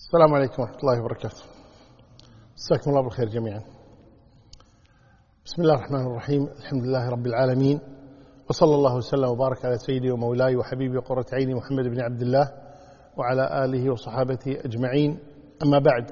السلام عليكم ورحمة الله وبركاته. مساكم الله بالخير جميعا. بسم الله الرحمن الرحيم. الحمد لله رب العالمين، وصلى الله وسلم وبارك على سيدي ومولاي وحبيبي وقرة عيني محمد بن عبد الله وعلى آله وصحابته أجمعين. أما بعد،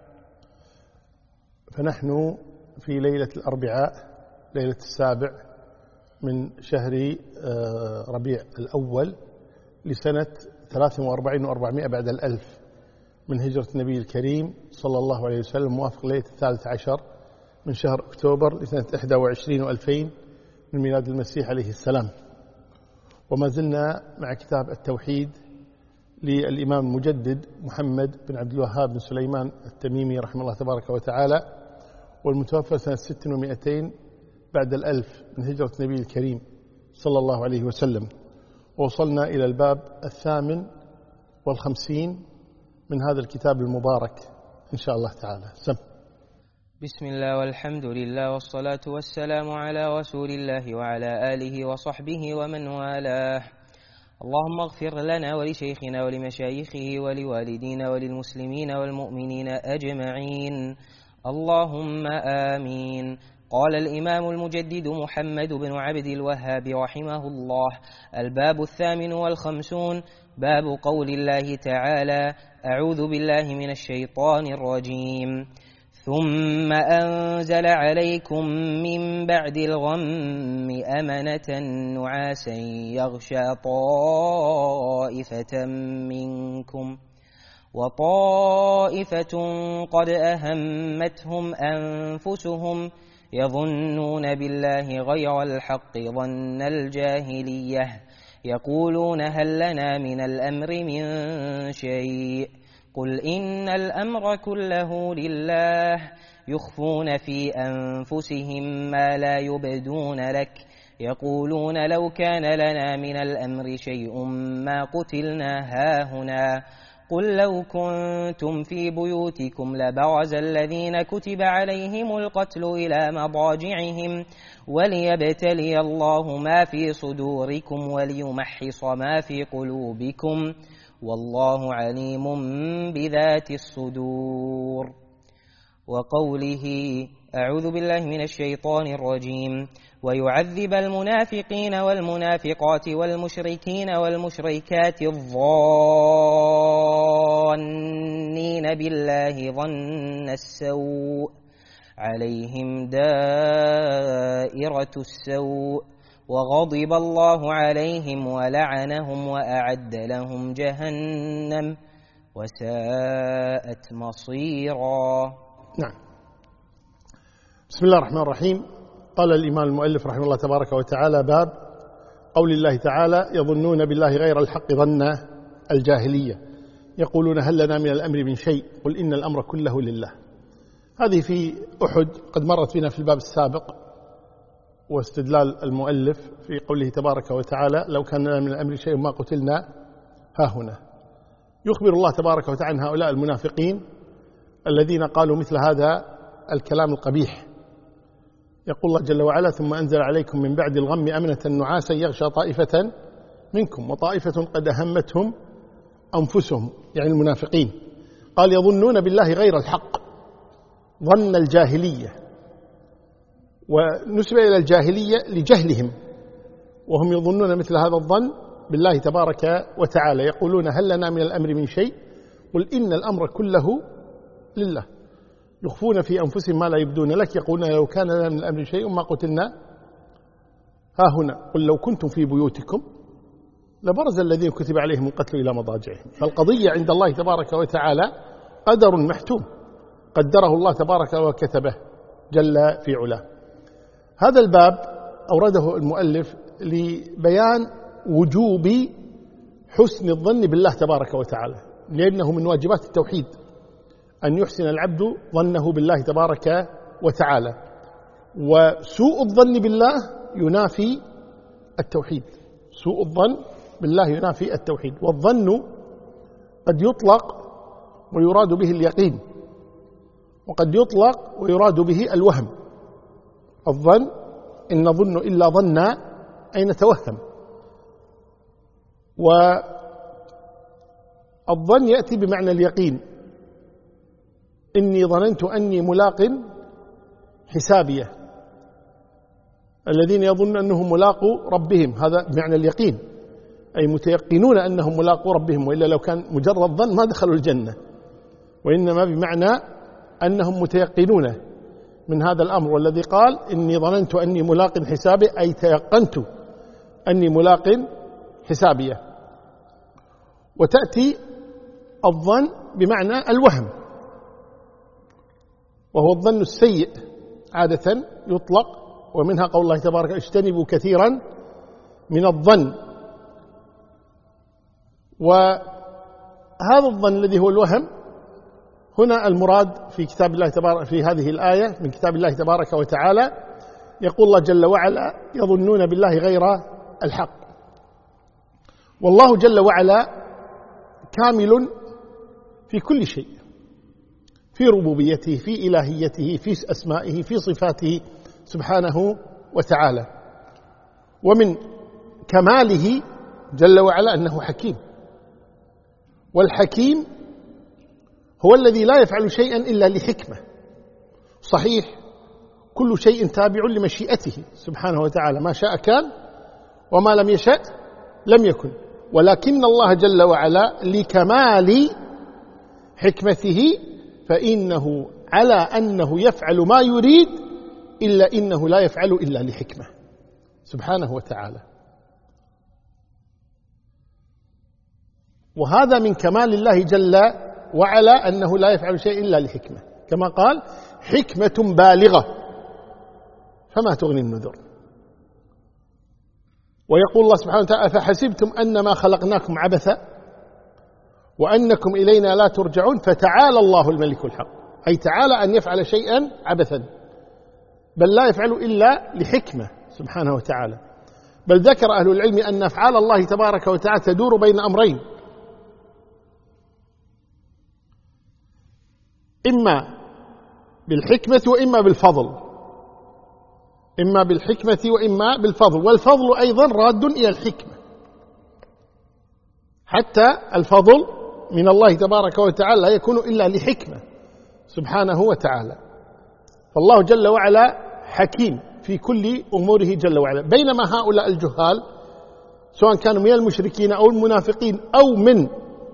فنحن في ليلة الأربعاء، ليلة 7 من شهر ربيع الأول لسنة 43 و400 بعد الألف من هجرة النبي الكريم صلى الله عليه وسلم، موافق ليلة 13 من شهر أكتوبر لسنة 21 و2000 من ميلاد المسيح عليه السلام. وما زلنا مع كتاب التوحيد للإمام المجدد محمد بن عبد الوهاب بن سليمان التميمي رحمه الله تبارك وتعالى، والمتوفى سنة 600 بعد الألف من هجرة النبي الكريم صلى الله عليه وسلم. ووصلنا إلى الباب 58 من هذا الكتاب المبارك إن شاء الله تعالى. بسم الله والحمد لله والصلاة والسلام على رسول الله وعلى آله وصحبه ومن والاه. اللهم اغفر لنا ولشيخنا ولمشايخه ولوالدينا وللمسلمين والمؤمنين أجمعين، اللهم آمين. قال الإمام المجدد محمد بن عبد الوهاب رحمه الله: الباب 58، باب قول الله تعالى: أعوذ بالله من الشيطان الرجيم. ثم أنزل عليكم من بعد الغم أمنة نعاسا يغشى طائفة منكم وطائفة قد أهمتهم أنفسهم يظنون بالله غير الحق ظن الجاهلية يقولون هل لنا من الأمر من شيء قل إن الأمر كله لله يخفون في أنفسهم ما لا يبدون لك يقولون لو كان لنا من الأمر شيء ما قتلنا هاهنا قل لو كنتم في بيوتكم لبرز الذين كتب عليهم القتل إلى مضاجعهم وليبتلي الله ما في صدوركم وليمحص ما في قلوبكم والله عليم بذات الصدور. وقوله: أعوذ بالله من الشيطان الرجيم. ويعذب المنافقين والمنافقات والمشركين والمشركات الظانين بالله ظن السوء عليهم دائرة السوء وغضب الله عليهم ولعنهم وأعد لهم جهنم وساءت مصيرا. نعم. بسم الله الرحمن الرحيم. قال الإمام المؤلف رحمه الله تبارك وتعالى: باب قول الله تعالى: يظنون بالله غير الحق ظن الجاهلية يقولون هل لنا من الأمر من شيء قل إن الأمر كله لله. هذه في أحد قد مرت بنا في الباب السابق، واستدلال المؤلف في قوله تبارك وتعالى: لو كان لنا من الأمر شيء ما قتلنا هاهنا. يخبر الله تبارك وتعالى عن هؤلاء المنافقين الذين قالوا مثل هذا الكلام القبيح. يقول الله جل وعلا: ثم أنزل عليكم من بعد الغم أمنة نعاسا يغشى طائفة منكم وطائفة قد أهمتهم أنفسهم، يعني المنافقين. قال: يظنون بالله غير الحق ظن الجاهلية، ونسب إلى الجاهلية لجهلهم، وهم يظنون مثل هذا الظن بالله تبارك وتعالى. يقولون هل لنا من الأمر من شيء قل إن الأمر كله لله يخفون في أنفسهم ما لا يبدون لك يقولون لو كان لنا من الأمر شيء ما قتلنا هاهنا قل لو كنتم في بيوتكم لبرز الذين كتب عليهم القتل إلى مضاجعهم. فالقضية عند الله تبارك وتعالى قدر محتوم قدره الله تبارك وكتبه جل في علاه. هذا الباب أورده المؤلف لبيان وجوب حسن الظن بالله تبارك وتعالى، لأنه من واجبات التوحيد أن يحسن العبد ظنه بالله تبارك وتعالى، وسوء الظن بالله ينافي التوحيد. سوء الظن بالله ينافي التوحيد. والظن قد يطلق ويراد به اليقين، وقد يطلق ويراد به الوهم. الظن إن نظن إلا ظنا أي نتوهم، والظن يأتي بمعنى اليقين إني ظننت أني ملاق حسابيه، الذين يظنون أنهم ملاقوا ربهم، هذا بمعنى اليقين، أي متيقنون أنهم ملاقوا ربهم، وإلا لو كان مجرد ظن ما دخلوا الجنة، وإنما بمعنى أنهم متيقنون من هذا الأمر. والذي قال إني ظننت أني ملاق حسابي أي تيقنت أني ملاق حسابيه. وتأتي الظن بمعنى الوهم، وهو الظن السيء عادة يطلق، ومنها قول الله تبارك اجتنبوا كثيرا من الظن. وهذا الظن الذي هو الوهم هنا المراد في كتاب الله تبارك، في هذه الآية من كتاب الله تبارك وتعالى، يقول الله جل وعلا يظنون بالله غير الحق. والله جل وعلا كامل في كل شيء، في ربوبيته، في إلهيته، في أسمائه، في صفاته سبحانه وتعالى. ومن كماله جل وعلا أنه حكيم، والحكيم هو الذي لا يفعل شيئا إلا لحكمة. صحيح كل شيء تابع لمشيئته سبحانه وتعالى، ما شاء كان وما لم يشأ لم يكن، ولكن الله جل وعلا لكمال حكمته فإنه على أنه يفعل ما يريد، إلا إنه لا يفعل إلا لحكمة سبحانه وتعالى. وهذا من كمال الله جل وعلا أنه لا يفعل شيء إلا لحكمة، كما قال حكمة بالغة فما تغني النذر. ويقول الله سبحانه وتعالى فحسبتم أنما خلقناكم عبثا وأنكم إلينا لا ترجعون فتعالى الله الملك الحق، أي تعالى أن يفعل شيئا عبثا، بل لا يفعل إلا لحكمة سبحانه وتعالى. بل ذكر أهل العلم أن أفعال الله تبارك وتعالى تدور بين أمرين، إما بالحكمة وإما بالفضل، إما بالحكمة وإما بالفضل، والفضل أيضا راد إلى الحكمة، حتى الفضل من الله تبارك وتعالى لا يكون إلا لحكمة سبحانه وتعالى. فالله جل وعلا حكيم في كل أموره جل وعلا، بينما هؤلاء الجهال سواء كانوا من المشركين أو المنافقين أو من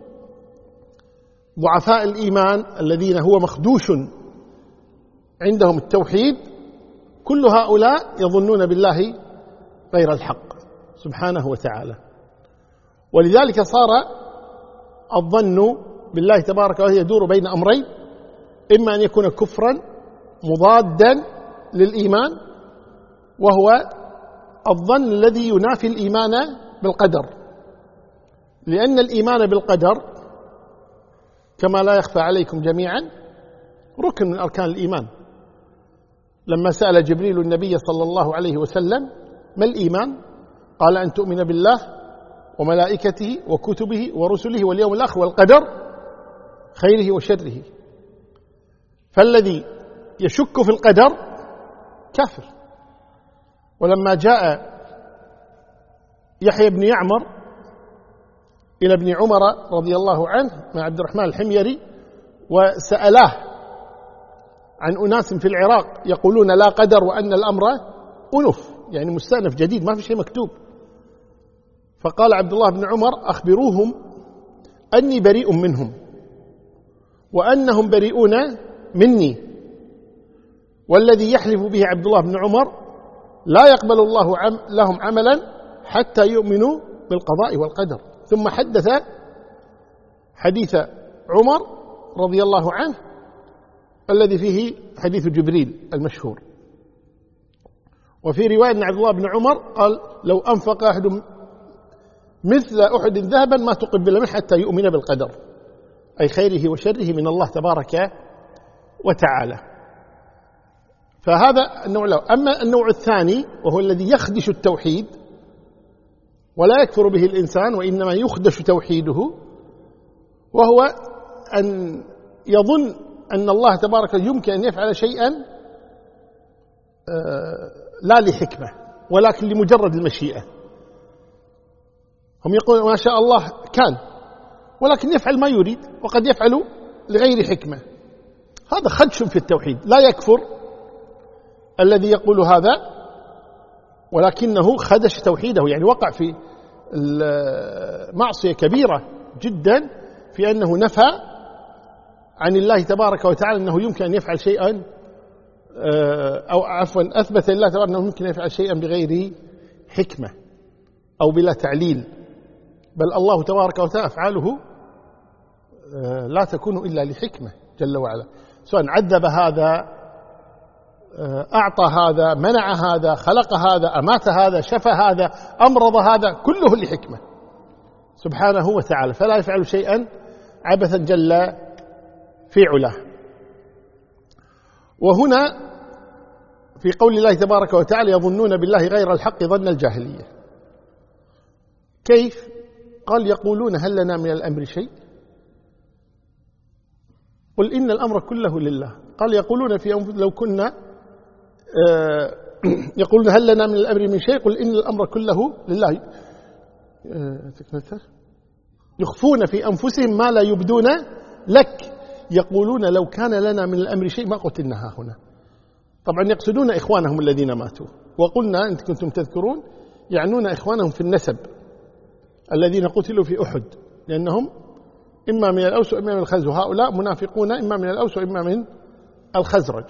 ضعفاء الإيمان الذين هو مخدوش عندهم التوحيد، كل هؤلاء يظنون بالله غير الحق سبحانه وتعالى. ولذلك صار الظن بالله تبارك وتعالى يدور بين أمرين، إما أن يكون كفرا مضادا للإيمان، وهو الظن الذي ينافي الإيمان بالقدر، لأن الإيمان بالقدر كما لا يخفى عليكم جميعا ركن من أركان الإيمان. لما سأل جبريل النبي صلى الله عليه وسلم ما الإيمان؟ قال أن تؤمن بالله وملائكته وكتبه ورسله واليوم الآخر والقدر خيره وشره. فالذي يشك في القدر كافر. ولما جاء يحيى بن يعمر إلى ابن عمر رضي الله عنه مع عبد الرحمن الحميري وسألاه عن أناس في العراق يقولون لا قدر وأن الأمر أنف، يعني مستأنف جديد ما في شيء مكتوب، فقال عبد الله بن عمر أخبروهم أني بريء منهم وأنهم بريئون مني، والذي يحلف به عبد الله بن عمر لا يقبل الله لهم عملا حتى يؤمنوا بالقضاء والقدر. ثم حدث حديث عمر رضي الله عنه الذي فيه حديث جبريل المشهور. وفي رواية أن عبد الله بن عمر قال لو أنفق أحد مثل أحد ذهبا ما تقبل منه حتى يؤمن بالقدر، أي خيره وشره من الله تبارك وتعالى. فهذا النوع الأول. أما النوع الثاني وهو الذي يخدش التوحيد ولا يكفر به الإنسان وإنما يخدش توحيده، وهو أن يظن أن الله تبارك يمكن أن يفعل شيئا لا لحكمة ولكن لمجرد المشيئة. هم يقولون ما شاء الله كان، ولكن يفعل ما يريد، وقد يفعل لغير حكمة. هذا خدش في التوحيد. لا يكفر الذي يقول هذا، ولكنه خدش توحيده، يعني وقع في معصية كبيرة جدا في أنه نفى عن الله تبارك وتعالى أنه يمكن أن يفعل شيئا، أو عفوا أثبت لله تبارك أنه يمكن أن يفعل شيئا بغير حكمة أو بلا تعليل، بل الله تبارك وتعالى أفعاله لا تكون إلا لحكمة جل وعلا، سواء عذب هذا، أعطى هذا، منع هذا، خلق هذا، أمات هذا، شفى هذا، أمرض هذا، كله لحكمة سبحانه وتعالى، فلا يفعل شيئا عبثا جل في علاه. وهنا في قول الله تبارك وتعالى يظنون بالله غير الحق ظن الجاهلية. كيف؟ قال يقولون هل لنا من الأمر شيء؟ قل إن الأمر كله لله. قال يقولون في أنفسهم لو كنا يقولون هل لنا من الأمر من شيء؟ قل إن الأمر كله لله. يخفون في أنفسهم ما لا يبدون لك، يقولون لو كان لنا من الأمر شيء ما قتلنا هنا. طبعا يقصدون إخوانهم الذين ماتوا، وقلنا أنت كنتم تذكرون يعنون إخوانهم في النسب الذين قتلوا في أحد، لأنهم إما من الأوس وإما من الخزرج، وهؤلاء منافقون إما من الأوس وإما من الخزرج.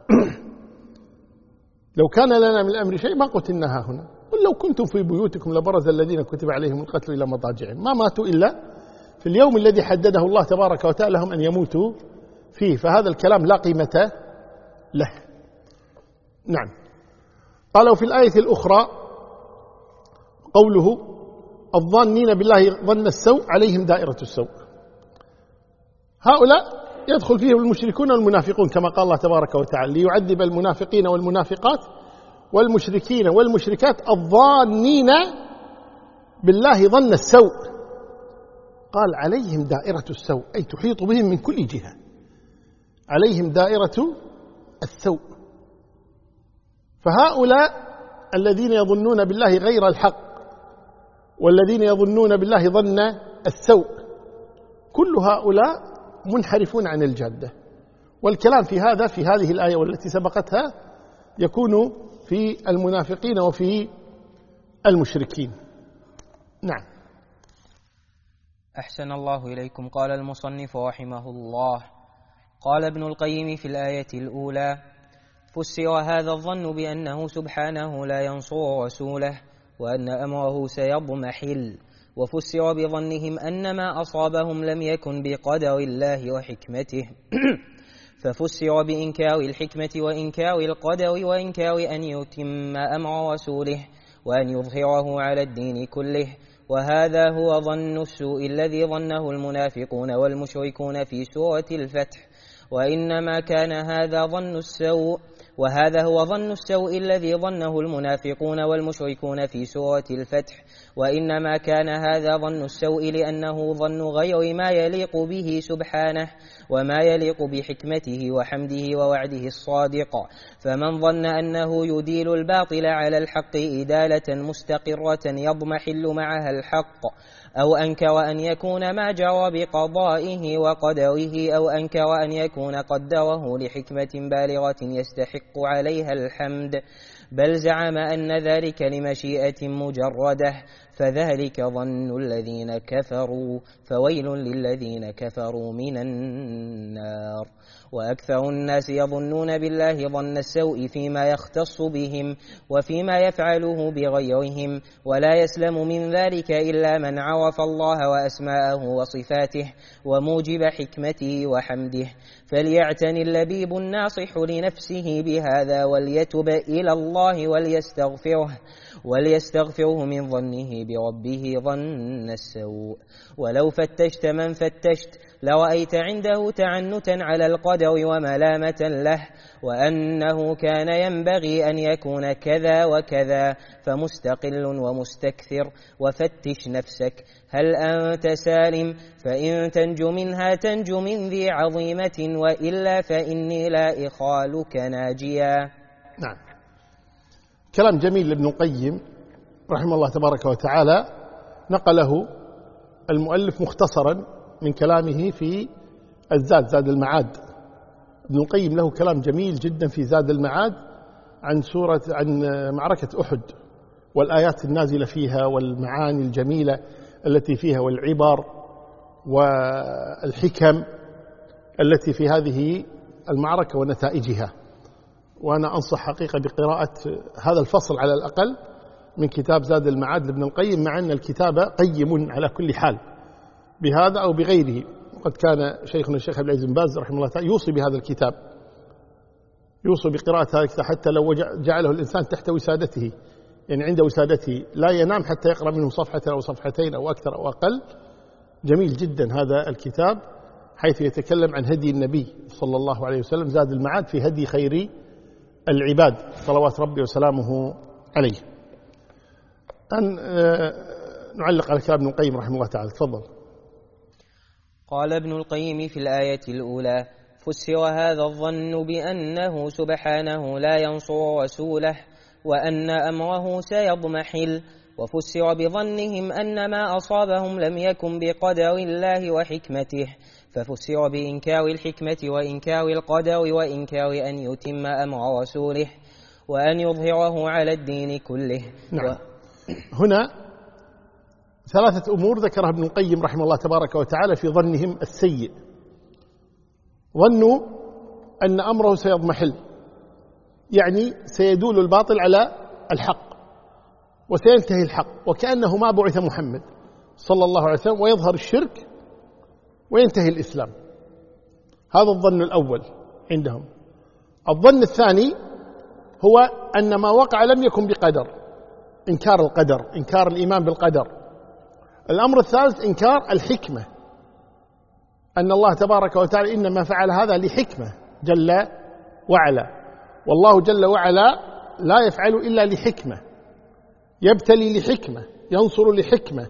لو كان لنا من الأمر شيء ما قتلنا هنا، قل لو كنتم في بيوتكم لبرز الذين كتب عليهم القتل إلى مضاجعهم، ما ماتوا إلا في اليوم الذي حدده الله تبارك وتعالى لهم أن يموتوا فيه، فهذا الكلام لا قيمة له. نعم. قالوا في الآية الأخرى قوله الظانين بالله ظن السوء عليهم دائرة السوء، هؤلاء يدخل فيهم المشركون والمنافقون كما قال الله تبارك وتعالى ليعذب المنافقين والمنافقات والمشركين والمشركات الظانين بالله ظن السوء. قال عليهم دائرة السوء، أي تحيط بهم من كل جهة، عليهم دائرة السوء. فهؤلاء الذين يظنون بالله غير الحق والذين يظنون بالله ظن السوء كل هؤلاء منحرفون عن الجادة، والكلام في هذا في هذه الآية والتي سبقتها يكون في المنافقين وفي المشركين. نعم. أحسن الله إليكم. قال المصنف رحمه الله: قال ابن القيم في الآية الأولى: فسر هذا الظن بأنه سبحانه لا ينصر رسوله وأن أمره سيضمحل، وفسر بظنهم أن ما أصابهم لم يكن بقدر الله وحكمته ففسر بإنكار الحكمة وإنكار القدر وإنكار أن يتم أمر رسوله وأن يظهره على الدين كله. وهذا هو ظن السوء الذي ظنه المنافقون والمشركون في سورة الفتح، وإنما كان هذا ظن السوء، وهذا هو ظن السوء الذي ظنه المنافقون والمشركون في سورة الفتح، وإنما كان هذا ظن السوء لأنه ظن غير ما يليق به سبحانه وما يليق بحكمته وحمده ووعده الصادق. فمن ظن أنه يديل الباطل على الحق إدالة مستقرة يضمحل معها الحق، أو أنكر أن يكون ما جرى بقضائه وقدره، أو أنكر أن يكون قدره لحكمة بالغة يستحق عليها الحمد، بل زعم أن ذلك لمشيئة مجردة، فذلك ظن الذين كفروا، فويل للذين كفروا من النار. وأكثر الناس يظنون بالله ظن السوء فيما يختص بهم وفيما يفعله بغيرهم، ولا يسلم من ذلك إلا من عرف الله وأسماءه وصفاته وموجب حكمته وحمده. فليعتني اللبيب الناصح لنفسه بهذا وليتب إلى الله وليستغفره من ظنه بربه ظن السوء. ولو فتشت من فتشت لرأيت عنده تعنتا على القدر وملامة له، وأنه كان ينبغي أن يكون كذا وكذا، فمستقل ومستكثر. وفتش نفسك هل أنت سالم، فإن تنج منها تنج من ذي عظيمة، وإلا فإني لا إخالك ناجيا. نعم. كلام جميل لابن القيم رحمه الله تبارك وتعالى، نقله المؤلف مختصرا من كلامه في الزاد، زاد المعاد، ابن القيم له كلام جميل جدا في زاد المعاد عن معركة أحد والآيات النازلة فيها والمعاني الجميلة التي فيها والعبر والحكم التي في هذه المعركة ونتائجها. وأنا أنصح حقيقة بقراءة هذا الفصل على الأقل من كتاب زاد المعاد لابن القيم، مع أن الكتاب قيم على كل حال بهذا أو بغيره. وقد كان شيخنا الشيخ عبد العزيز بن باز رحمه الله تعالى يوصي بهذا الكتاب، يوصي بقراءة هذا الكتاب حتى لو جعله الإنسان تحت وسادته، يعني عند وسادته لا ينام حتى يقرأ منه صفحة أو صفحتين أو أكثر أو أقل. جميل جدا هذا الكتاب حيث يتكلم عن هدي النبي صلى الله عليه وسلم، زاد المعاد في هدي خير العباد صلوات ربي وسلامه عليه. أن نعلق على كلام ابن القيم رحمه الله تعالى. تفضل. قال ابن القيم في الآية الأولى: فسر هذا الظن بأنه سبحانه لا ينصر رسوله وأن أمره سيضمحل، وفسر بظنهم أن ما أصابهم لم يكن بقدر الله وحكمته، ففسر بإنكار الحكمة وإنكار القدر وإنكار أن يتم أمر رسوله وأن يظهره على الدين كله. نعم. هنا ثلاثة أمور ذكرها ابن القيم رحمه الله تبارك وتعالى في ظنهم السيء. ظنوا أن أمره سيضمحل، يعني سيدول الباطل على الحق وسينتهي الحق، وكأنه ما بعث محمد صلى الله عليه وسلم، ويظهر الشرك وينتهي الإسلام. هذا الظن الأول عندهم. الظن الثاني هو أن ما وقع لم يكن بقدر، إنكار القدر، إنكار الإيمان بالقدر. الأمر الثالث إنكار الحكمة، أن الله تبارك وتعالى إنما فعل هذا لحكمة جل وعلا، والله جل وعلا لا يفعل إلا لحكمة، يبتلي لحكمة، ينصر لحكمة،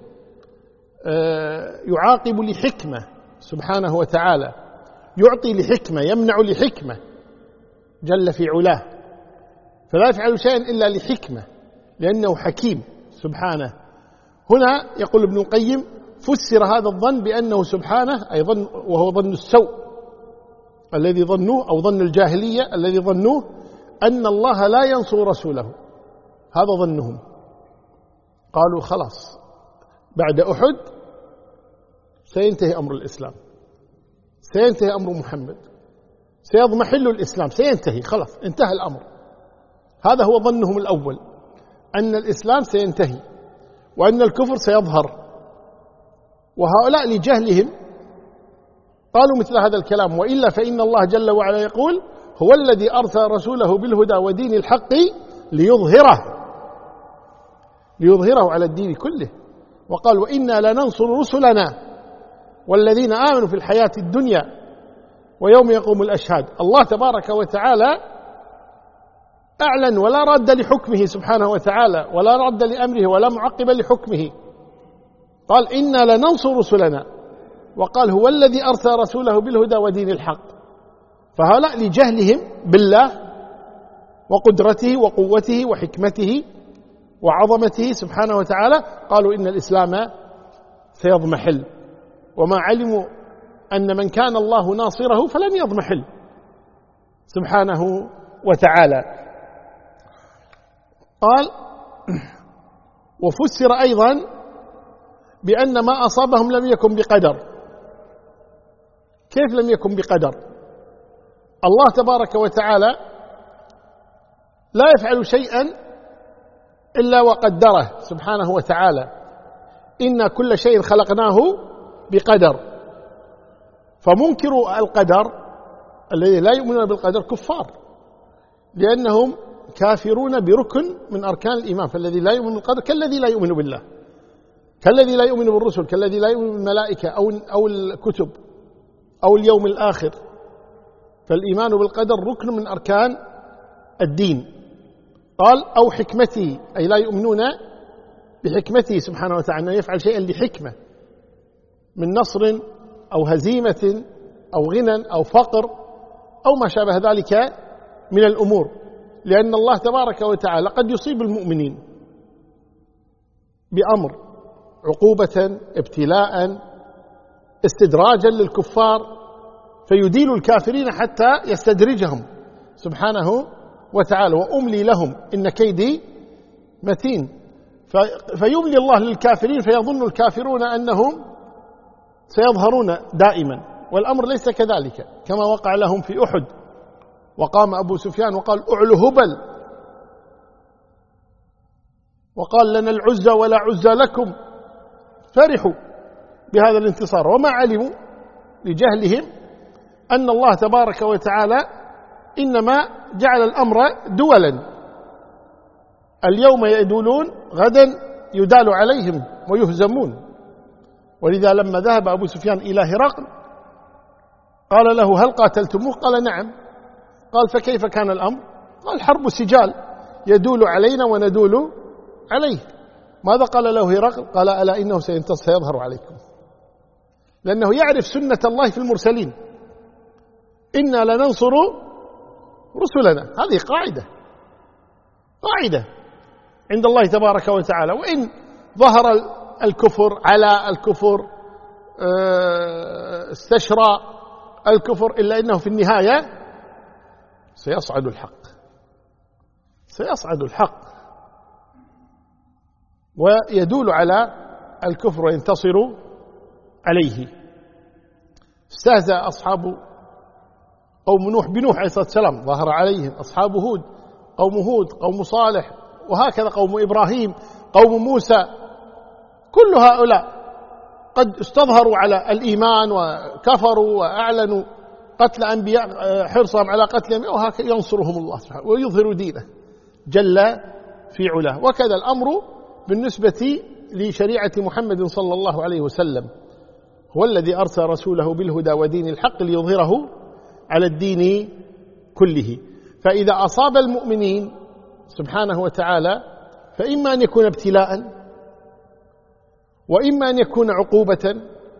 يعاقب لحكمة سبحانه وتعالى، يعطي لحكمة، يمنع لحكمة جل في علاه، فلا يفعل شيئا إلا لحكمة لأنه حكيم سبحانه. هنا يقول ابن القيم: فسر هذا الظن بأنه سبحانه، أي ظن، وهو ظن السوء الذي ظنوه، أو ظن الجاهلية الذي ظنوه، أن الله لا ينصر رسوله. هذا ظنهم. قالوا خلاص بعد أحد سينتهي أمر الإسلام، سينتهي أمر محمد، سيضمحل الإسلام، سينتهي، خلاص انتهى الأمر. هذا هو ظنهم الأول، أن الإسلام سينتهي وأن الكفر سيظهر. وهؤلاء لجهلهم قالوا مثل هذا الكلام: وإلا فإن الله جل وعلا يقول: هو الذي أرسل رسوله بالهدى ودين الحق ليظهره على الدين كله. وقال: وإنا لننصر رسلنا والذين آمنوا في الحياة الدنيا ويوم يقوم الأشهاد. الله تبارك وتعالى أعلن ولا رد لحكمه سبحانه وتعالى، ولا رد لأمره، ولا معقب لحكمه. قال: إنا لننصر رسلنا، وقال: هو الذي أرسل رسوله بالهدى ودين الحق. فهؤلاء لجهلهم بالله وقدرته وقوته وحكمته وعظمته سبحانه وتعالى قالوا إن الإسلام سيضمحل، وما علموا أن من كان الله ناصره فلن يضمحل سبحانه وتعالى. قال: وفسر أيضا بأن ما أصابهم لم يكن بقدر. كيف لم يكن بقدر؟ الله تبارك وتعالى لا يفعل شيئا إلا وقدره سبحانه وتعالى. إن كل شيء خلقناه بقدر. فمنكروا القدر الذي لا يؤمنون بالقدر كفار، لأنهم كافرون بركن من أركان الإيمان. فالذي لا يؤمن بالقدر كالذي لا يؤمن بالله، كالذي لا يؤمن بالرسل، كالذي لا يؤمن بالملائكة أو الكتب أو اليوم الآخر. فالإيمان بالقدر ركن من أركان الدين. قال: أو حكمته، أي لا يؤمنون بحكمته سبحانه وتعالى، أن يفعل شيئا لحكمة من نصر أو هزيمة أو غنى أو فقر أو ما شابه ذلك من الأمور. لأن الله تبارك وتعالى قد يصيب المؤمنين بأمر عقوبة، ابتلاء، استدراجا للكفار، فيديل الكافرين حتى يستدرجهم سبحانه وتعالى. وأملي لهم إن كيدي متين. فيملي الله للكافرين فيظن الكافرون أنهم سيظهرون دائما، والأمر ليس كذلك، كما وقع لهم في أحد. وقام أبو سفيان وقال أعلو هبل، وقال لنا العزى ولا عزى لكم، فرحوا بهذا الانتصار، وما علموا لجهلهم أن الله تبارك وتعالى إنما جعل الأمر دولا، اليوم يدولون غدا يدال عليهم ويهزمون. ولذا لما ذهب أبو سفيان إلى هرقل قال له هل قاتلتموه؟ قال نعم. قال فكيف كان الأمر؟ قال حرب سجال، يدول علينا وندول عليه. ماذا قال له هرقل؟ قال ألا إنه سيظهر عليكم، لأنه يعرف سنة الله في المرسلين، إنا لننصر رسلنا. هذه قاعدة عند الله تبارك وتعالى. وإن ظهر الكفر على الكفر استشرى الكفر، إلا إنه في النهاية سيصعد الحق ويدول على الكفر وينتصر عليه. استهزأ أصحاب قوم نوح بنوح عليه الصلاة والسلام، ظهر عليهم أصحاب هود، قوم صالح، وهكذا قوم إبراهيم، قوم موسى. كل هؤلاء قد استظهروا على الإيمان وكفروا وأعلنوا قتل أنبياء، حرصهم على قتل أنبياء، وهكذا ينصرهم الله سبحانه ويظهر دينه جل في علاه. وكذا الأمر بالنسبة لشريعة محمد صلى الله عليه وسلم، هو الذي أرسل رسوله بالهدى ودين الحق ليظهره على الدين كله. فإذا أصاب المؤمنين سبحانه وتعالى فإما أن يكون ابتلاء، وإما أن يكون عقوبة،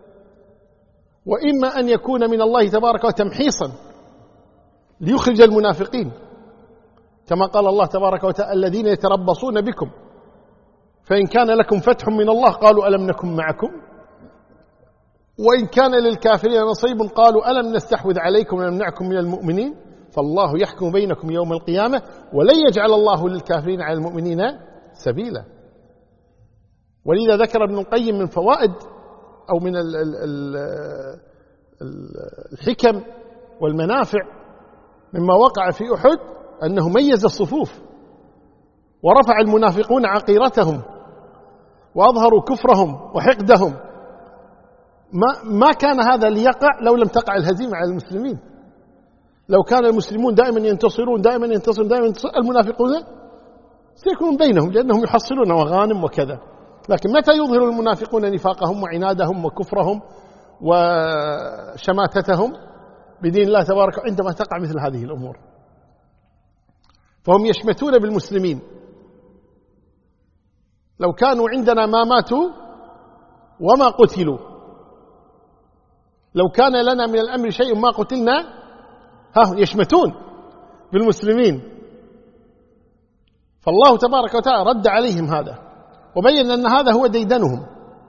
وإما أن يكون من الله تبارك وتمحيصا ليخرج المنافقين، كما قال الله تبارك وتعالى الذين يتربصون بكم فإن كان لكم فتح من الله قالوا ألم نكن معكم، وإن كان للكافرين نصيب قالوا ألم نستحوذ عليكم ونمنعكم من المؤمنين فالله يحكم بينكم يوم القيامة ولن يجعل الله للكافرين على المؤمنين سبيلا. ولذا ذكر ابن القيم من فوائد أو من الحكم والمنافع مما وقع في أحد أنه ميز الصفوف ورفع المنافقون عقيرتهم وأظهروا كفرهم وحقدهم. ما كان هذا ليقع لو لم تقع الهزيمة على المسلمين. لو كان المسلمون دائما ينتصرون المنافقون سيكون بينهم لأنهم يحصلون مغانم وكذا. لكن متى يظهر المنافقون نفاقهم وعنادهم وكفرهم وشماتتهم بدين الله تبارك؟ عندما تقع مثل هذه الأمور، فهم يشمتون بالمسلمين. لو كانوا عندنا ما ماتوا وما قتلوا، لو كان لنا من الأمر شيء ما قتلنا، يشمتون بالمسلمين. فالله تبارك وتعالى رد عليهم هذا وبين أن هذا هو ديدنهم.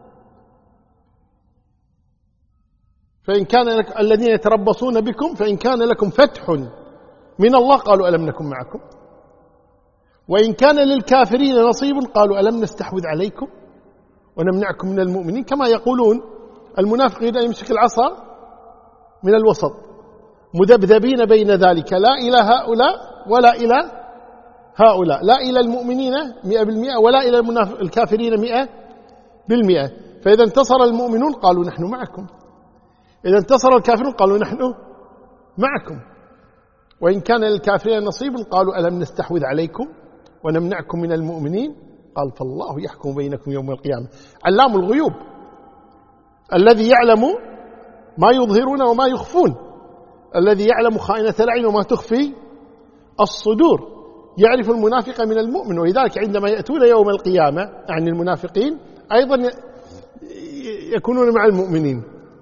فإن كان الذين يتربصون بكم فإن كان لكم فتح من الله قالوا ألم نكن معكم، وإن كان للكافرين نصيب قالوا ألم نستحوذ عليكم ونمنعكم من المؤمنين. كما يقولون المنافقين يمسك العصا من الوسط مذبذبين بين ذلك، لا إلى هؤلاء ولا إلى هؤلاء، لا إلى المؤمنين 100% ولا إلى الكافرين 100%. فإذا انتصر المؤمنون قالوا نحن معكم، إذا انتصر الكافرون قالوا نحن معكم، وإن كان للكافرين نصيب قالوا ألم نستحوذ عليكم ونمنعكم من المؤمنين قال فالله يحكم بينكم يوم القيامة. علام الغيوب الذي يعلم ما يظهرون وما يخفون، الذي يعلم خائنة الأعين وما تخفي الصدور، يعرف المنافق من المؤمن. ولذلك عندما يأتون يوم القيامة يعني المنافقين أيضا يكونون مع المؤمنين.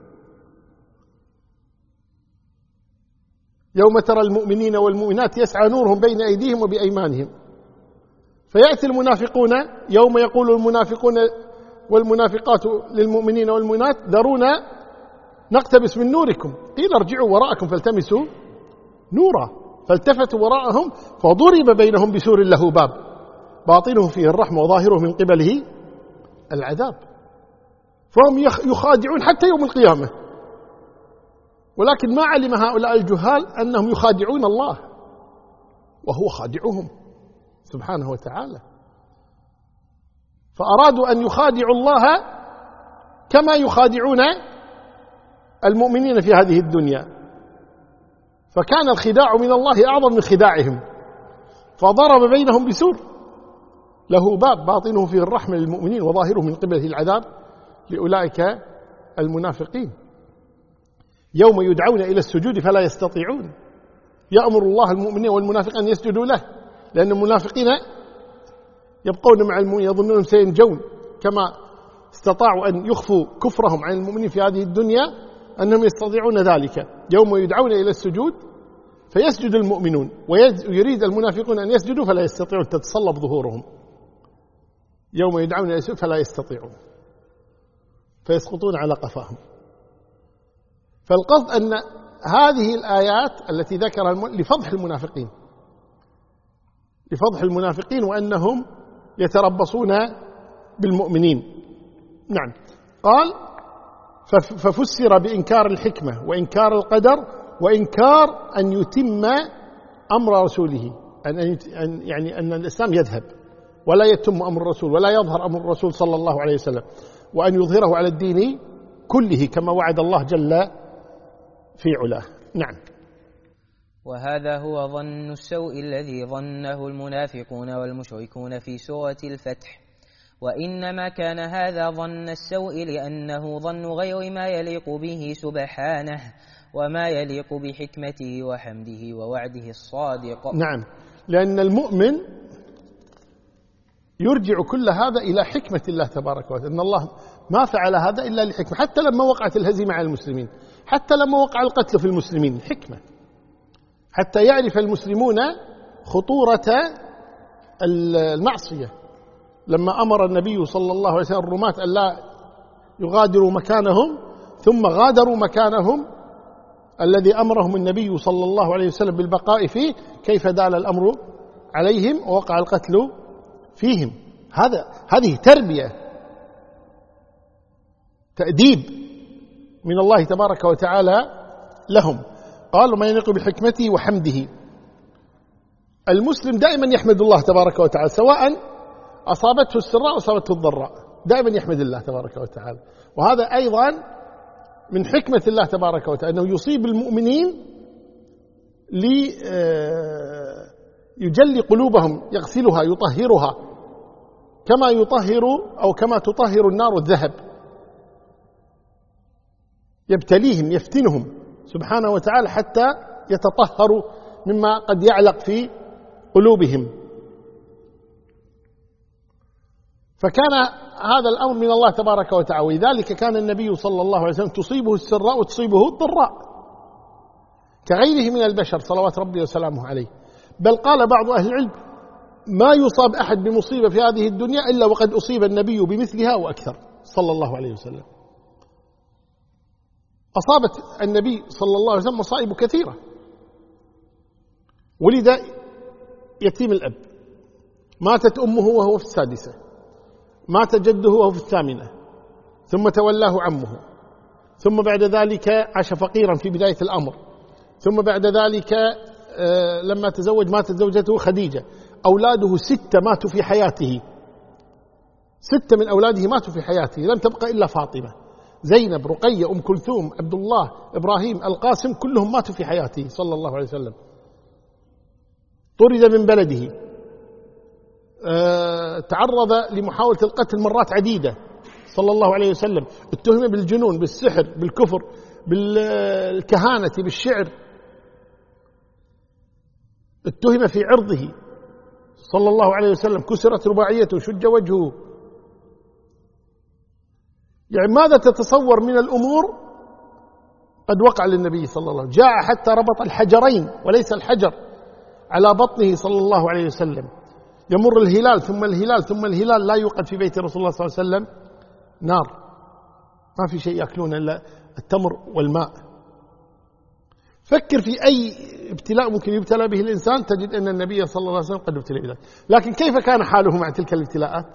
يوم ترى المؤمنين والمؤمنات يسعى نورهم بين أيديهم وبأيمانهم. فيأتي المنافقون يوم يقول المنافقون والمنافقات للمؤمنين والمؤمنات ذرونا نقتبس من نوركم، قيل ارجعوا وراءكم فالتمسوا نورا، فالتفتوا وراءهم فضرب بينهم بسور له باب باطنه فيه الرحمة وظاهره من قبله العذاب. فهم يخادعون حتى يوم القيامة، ولكن ما علم هؤلاء الجهال أنهم يخادعون الله وهو خادعهم سبحانه وتعالى، فأرادوا أن يخادعوا الله كما يخادعون المؤمنين في هذه الدنيا، فكان الخداع من الله أعظم من خداعهم، فضرب بينهم بسور له باب باطنه فيه الرحمة للمؤمنين وظاهره من قبله العذاب لأولئك المنافقين. يوم يدعون إلى السجود فلا يستطيعون، يأمر الله المؤمنين والمنافقين أن يسجدوا له، لأن المنافقين يبقون مع المؤمنين يظنون سينجون، كما استطاعوا أن يخفوا كفرهم عن المؤمنين في هذه الدنيا أنهم يستطيعون ذلك. يوم يدعون إلى السجود فيسجد المؤمنون ويريد المنافقون أن يسجدوا فلا يستطيعون، تتصلب ظهورهم. يوم يدعون إلى السجود فلا يستطيعون فيسقطون على قفاهم. فالقصد أن هذه الآيات التي ذكرها لفضح المنافقين، لفضح المنافقين وأنهم يتربصون بالمؤمنين. نعم. قال ففسر بإنكار الحكمة وإنكار القدر وإنكار أن يتم أمر رسوله، يعني أن الإسلام يذهب ولا يتم أمر الرسول ولا يظهر أمر الرسول صلى الله عليه وسلم، وأن يظهره على الدين كله كما وعد الله جل في علاه. نعم. وهذا هو ظن السوء الذي ظنه المنافقون والمشركون في سورة الفتح، وإنما كان هذا ظن السوء لأنه ظن غير ما يليق به سبحانه وما يليق بحكمته وحمده ووعده الصادق. نعم، لأن المؤمن يرجع كل هذا إلى حكمة الله تبارك وتعالى، أن الله ما فعل هذا إلا لحكمة. حتى لما وقعت الهزيمة على المسلمين، حتى لما وقع القتل في المسلمين، حكمة، حتى يعرف المسلمون خطورة المعصية. لما أمر النبي صلى الله عليه وسلم الرماة أن لا يغادروا مكانهم، ثم غادروا مكانهم الذي أمرهم النبي صلى الله عليه وسلم بالبقاء فيه، كيف دال الأمر عليهم ووقع القتل فيهم. هذه تربية، تأديب من الله تبارك وتعالى لهم. قالوا ما يليق بحكمته وحمده. المسلم دائما يحمد الله تبارك وتعالى، سواء أصابته السراء أو أصابته الضراء، دائما يحمد الله تبارك وتعالى. وهذا أيضا من حكمة الله تبارك وتعالى، أنه يصيب المؤمنين ليجلي قلوبهم، يغسلها، يطهرها، كما يطهر أو كما تطهر النار الذهب. يبتليهم، يفتنهم سبحانه وتعالى حتى يتطهروا مما قد يعلق في قلوبهم. فكان هذا الأمر من الله تبارك وتعالى، ولذلك كان النبي صلى الله عليه وسلم تصيبه السراء وتصيبه الضراء كغيره من البشر صلوات ربي وسلامه عليه. بل قال بعض أهل العلم ما يصاب أحد بمصيبة في هذه الدنيا إلا وقد أصيب النبي بمثلها وأكثر صلى الله عليه وسلم. أصابت النبي صلى الله عليه وسلم مصائب كثيرة. ولد يتيم الأب، ماتت أمه وهو في السادسة، مات جده وهو في الثامنة، ثم تولاه عمه، ثم بعد ذلك عاش فقيرا في بداية الأمر، ثم بعد ذلك لما تزوج ماتت زوجته خديجة. أولاده 6 ماتوا في حياته، 6 من أولاده ماتوا في حياته، لم تبقى إلا فاطمة، زينب، رقية، أم كلثوم، عبد الله، إبراهيم، القاسم، كلهم ماتوا في حياته صلى الله عليه وسلم. طرد من بلده، تعرض لمحاولة القتل مرات عديدة صلى الله عليه وسلم، اتهم بالجنون، بالسحر، بالكفر، بالكهانة، بالشعر، اتهم في عرضه صلى الله عليه وسلم، كسرت رباعيته، شج وجهه. يعني ماذا تتصور من الأمور قد وقع للنبي صلى الله عليه وسلم؟ جاء حتى ربط الحجرين وليس الحجر على بطنه صلى الله عليه وسلم. يمر الهلال ثم الهلال ثم الهلال، لا يوقد في بيت رسول الله صلى الله عليه وسلم نار، ما في شيء يأكلون إلا التمر والماء. فكر في أي ابتلاء ممكن يبتلى به الإنسان تجد أن النبي صلى الله عليه وسلم قد ابتلى بذلك. لكن كيف كان حاله مع تلك الابتلاءات؟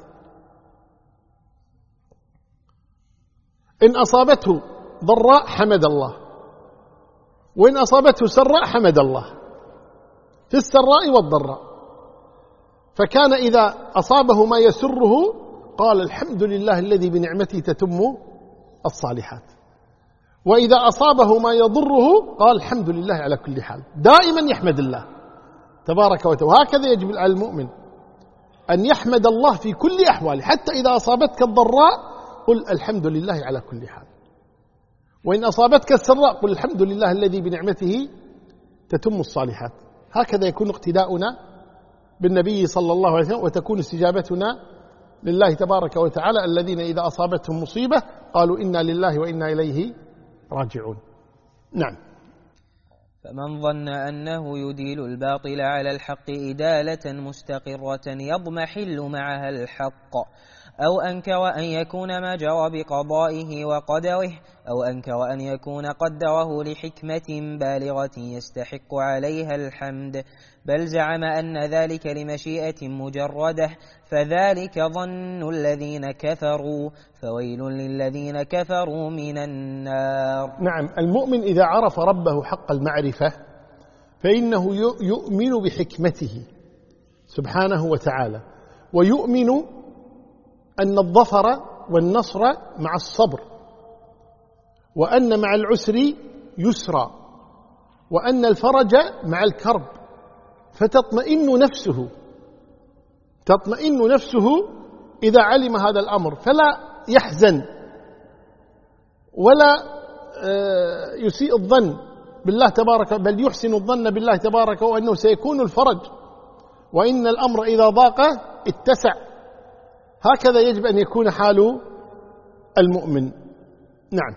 إن أصابته ضراء حمد الله، وإن أصابته سراء حمد الله، في السراء والضراء. فكان إذا أصابه ما يسره قال الحمد لله الذي بنعمته تتم الصالحات، وإذا أصابه ما يضره قال الحمد لله على كل حال، دائما يحمد الله تبارك وتعالى. وهكذا يجب على المؤمن أن يحمد الله في كل أحواله، حتى إذا أصابتك الضراء قل الحمد لله على كل حال، وإن أصابتك السراء قل الحمد لله الذي بنعمته تتم الصالحات. هكذا يكون اقتداؤنا بالنبي صلى الله عليه وسلم، وتكون استجابتنا لله تبارك وتعالى الذين إذا أصابتهم مصيبة قالوا إنا لله وإنا إليه راجعون. نعم. فمن ظن أنه يديل الباطل على الحق إدالة مستقرة يضمحل معها الحق، أو أنكر أن يكون ما جرى بقضائه وقدره، أو أنكر أن يكون قدره لحكمة بالغة يستحق عليها الحمد، بل زعم أن ذلك لمشيئة مجردة، فذلك ظن الذين كفروا، فويل للذين كفروا من النار. نعم، المؤمن إذا عرف ربه حق المعرفة فإنه يؤمن بحكمته سبحانه وتعالى، ويؤمن أن الظفر والنصر مع الصبر، وأن مع العسر يسرا، وأن الفرج مع الكرب، فتطمئن نفسه إذا علم هذا الأمر، فلا يحزن ولا يسيء الظن بالله تبارك، بل يحسن الظن بالله تبارك وأنه سيكون الفرج، وإن الأمر إذا ضاق اتسع. هكذا يجب أن يكون حال المؤمن. نعم.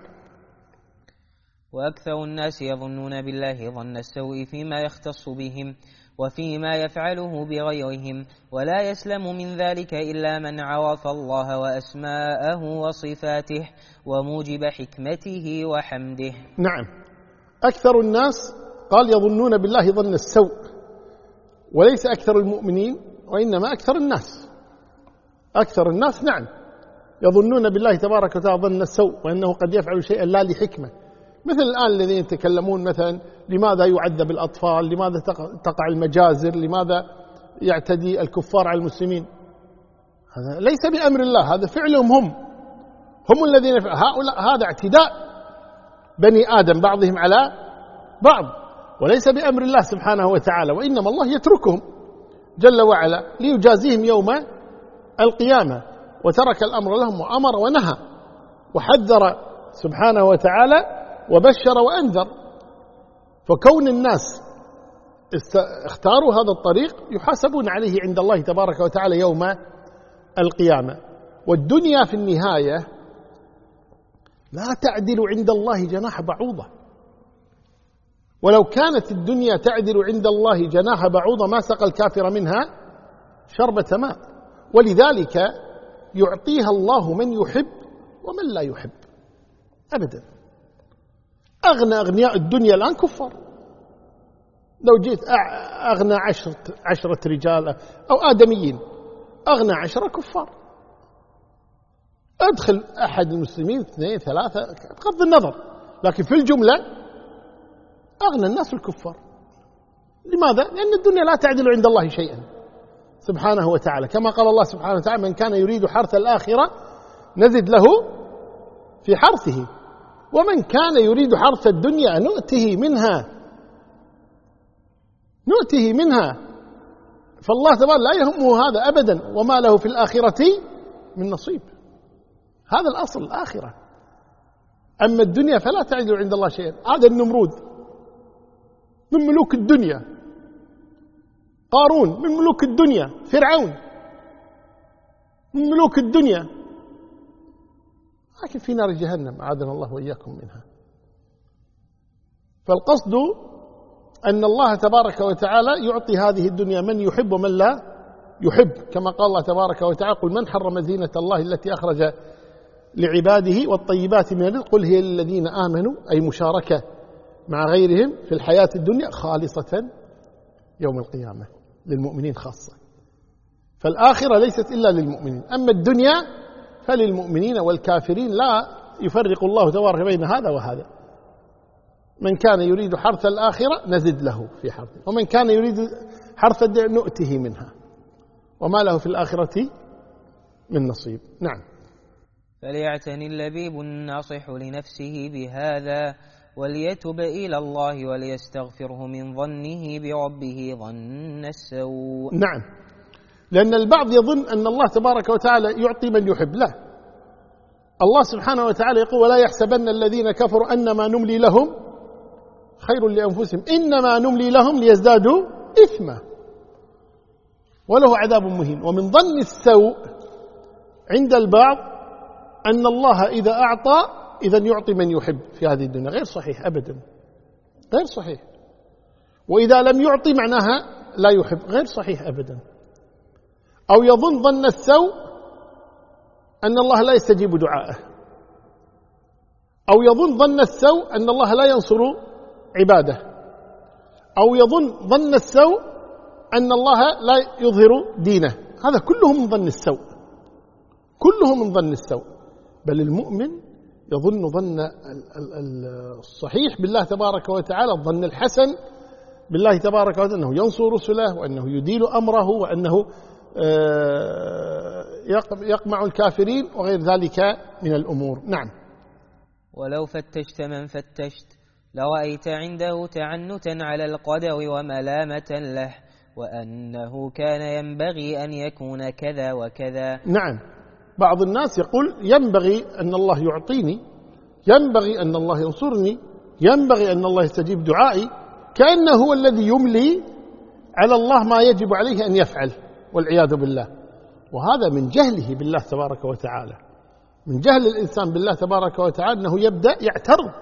وأكثر الناس يظنون بالله ظن السوء فيما يختص بهم وفيما يفعله بغيرهم، ولا يسلم من ذلك إلا من عرف الله وأسماءه وصفاته وموجب حكمته وحمده. نعم، أكثر الناس قال يظنون بالله ظن السوء، وليس أكثر المؤمنين، وإنما أكثر الناس. أكثر الناس نعم يظنون بالله تبارك وتعالى ظن السوء، وأنه قد يفعل شيئا لا لحكمة، مثل الآن الذين يتكلمون مثلا لماذا يعذب الأطفال، لماذا تقع المجازر، لماذا يعتدي الكفار على المسلمين. هذا ليس بأمر الله، هذا فعلهم هم الذين هؤلاء، هذا اعتداء بني آدم بعضهم على بعض، وليس بأمر الله سبحانه وتعالى، وإنما الله يتركهم جل وعلا ليجازيهم يوم القيامة، وترك الأمر لهم وأمر ونهى وحذر سبحانه وتعالى وبشر وأنذر. فكون الناس اختاروا هذا الطريق يحاسبون عليه عند الله تبارك وتعالى يوم القيامة. والدنيا في النهاية لا تعدل عند الله جناح بعوضة، ولو كانت الدنيا تعدل عند الله جناح بعوضة ما سقى الكافر منها شربة ماء، ولذلك يعطيها الله من يحب ومن لا يحب أبدا. أغنى أغنياء الدنيا الآن كفار، لو جيت أغنى عشرة رجال أو آدميين، أغنى 10 كفار، أدخل أحد المسلمين 2 3 بغض النظر، لكن في الجملة أغنى الناس الكفار. لماذا؟ لأن الدنيا لا تعدل عند الله شيئا سبحانه وتعالى، كما قال الله سبحانه وتعالى من كان يريد حرث الآخرة نزد له في حرثه، ومن كان يريد حرث الدنيا نؤته منها. فالله تبارك لا يهمه هذا أبدا، وما له في الآخرة من نصيب. هذا الأصل الآخرة. أما الدنيا فلا تعدل عند الله شيئا. هذا النمرود من ملوك الدنيا، قارون من ملوك الدنيا، فرعون من ملوك الدنيا، لكن في نار جهنم أعاذنا الله وإياكم منها. فالقصد أن الله تبارك وتعالى يعطي هذه الدنيا من يحب ومن لا يحب، كما قال الله تبارك وتعالى قل من حرم زينة الله التي أخرج لعباده والطيبات من الرزق قل هي للذين آمنوا، أي مشاركة مع غيرهم في الحياة الدنيا، خالصة يوم القيامة للمؤمنين خاصة. فالآخرة ليست إلا للمؤمنين، أما الدنيا فللمؤمنين والكافرين، لا يفرق الله تبارك بين هذا وهذا. من كان يريد حرث الآخرة نزد له في حرثه، ومن كان يريد حرث الدنيا نؤته منها وما له في الآخرة من نصيب. نعم. فليعتني اللبيب الناصح لنفسه بهذا وليتب إلى الله وليستغفره من ظنه بربه ظن السوء. نعم، لأن البعض يظن أن الله تبارك وتعالى يعطي من يحب له. الله سبحانه وتعالى يقول ولا يحسبن الذين كفروا أنما نملي لهم خير لأنفسهم إنما نملي لهم ليزدادوا إثما وله عذاب مهين. ومن ظن السوء عند البعض أن الله إذا أعطى إذا يعطي من يحب في هذه الدنيا. غير صحيح أبدا، غير صحيح. وإذا لم يعطي معناها لا يحب، غير صحيح أبدا. أو يظن ظن السوء أن الله لا يستجيب دعائه، أو يظن ظن السوء أن الله لا ينصر عباده، أو يظن ظن السوء أن الله لا يظهر دينه. هذا كله من ظن السوء، كله من ظن السوء. بل المؤمن يظن ظن الصحيح بالله تبارك وتعالى، الظن الحسن بالله تبارك وتعالى، أنه ينصر رسله وأنه يديل أمره وأنه يقمع الكافرين وغير ذلك من الأمور. نعم. ولو فتشت من فتشت لرأيت عنده تعنتا على القدر وملامة له وأنه كان ينبغي أن يكون كذا وكذا. نعم، بعض الناس يقول ينبغي أن الله يعطيني، ينبغي أن الله ينصرني، ينبغي أن الله يستجيب دعائي، كأنه هو الذي يملي على الله ما يجب عليه أن يفعل، والعياذ بالله. وهذا من جهله بالله تبارك وتعالى، من جهل الإنسان بالله تبارك وتعالى أنه يبدأ يعترض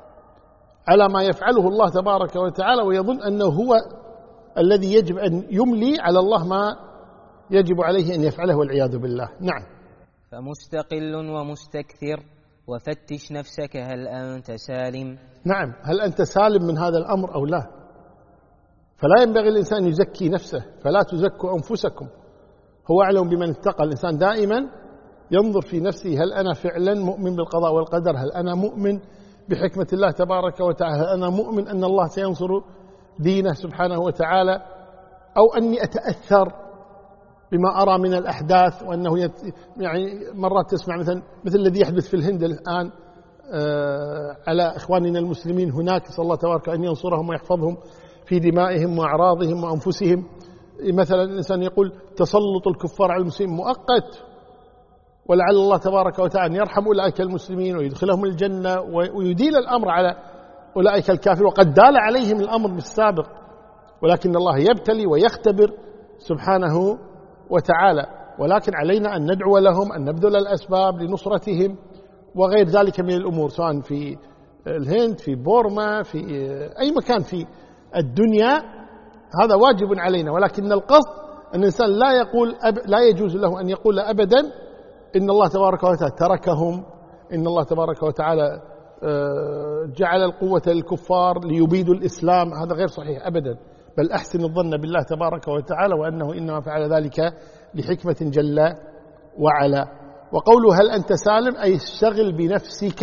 على ما يفعله الله تبارك وتعالى ويظن أنه هو الذي يجب أن يملي على الله ما يجب عليه أن يفعله، والعياذ بالله. نعم. فمستقل ومستكثر وفتش نفسك هل أنت سالم. نعم، هل أنت سالم من هذا الأمر أو لا؟ فلا ينبغي الإنسان يزكي نفسه، فلا تزكوا أنفسكم هو أعلم بمن اتقى. الإنسان دائما ينظر في نفسه، هل أنا فعلا مؤمن بالقضاء والقدر؟ هل أنا مؤمن بحكمة الله تبارك وتعالى؟ هل أنا مؤمن أن الله سينصر دينه سبحانه وتعالى؟ أو أني أتأثر بما أرى من الأحداث، وأنه يعني مرات تسمع مثل الذي يحدث في الهند الآن على إخواننا المسلمين هناك، صلى الله تبارك أن ينصرهم ويحفظهم في دمائهم وأعراضهم وأنفسهم. مثلا الإنسان يقول تسلط الكفار على المسلمين مؤقت، ولعل الله تبارك وتعالى أن يرحم أولئك المسلمين ويدخلهم الجنة ويديل الأمر على أولئك الكافر، وقد دال عليهم الأمر بالسابق، ولكن الله يبتلي ويختبر سبحانه وتعالى. ولكن علينا أن ندعو لهم، أن نبذل الأسباب لنصرتهم وغير ذلك من الأمور، سواء في الهند، في بورما، في أي مكان في الدنيا، هذا واجب علينا. ولكن القصد أن الإنسان لا يجوز له أن يقول أبدا إن الله تبارك وتعالى تركهم، إن الله تبارك وتعالى جعل القوة للكفار ليبيدوا الإسلام. هذا غير صحيح أبدا، بل أحسن الظن بالله تبارك وتعالى وأنه إنما فعل ذلك لحكمة جل وعلا. وقوله هل أنت سالم أي اشتغل بنفسك،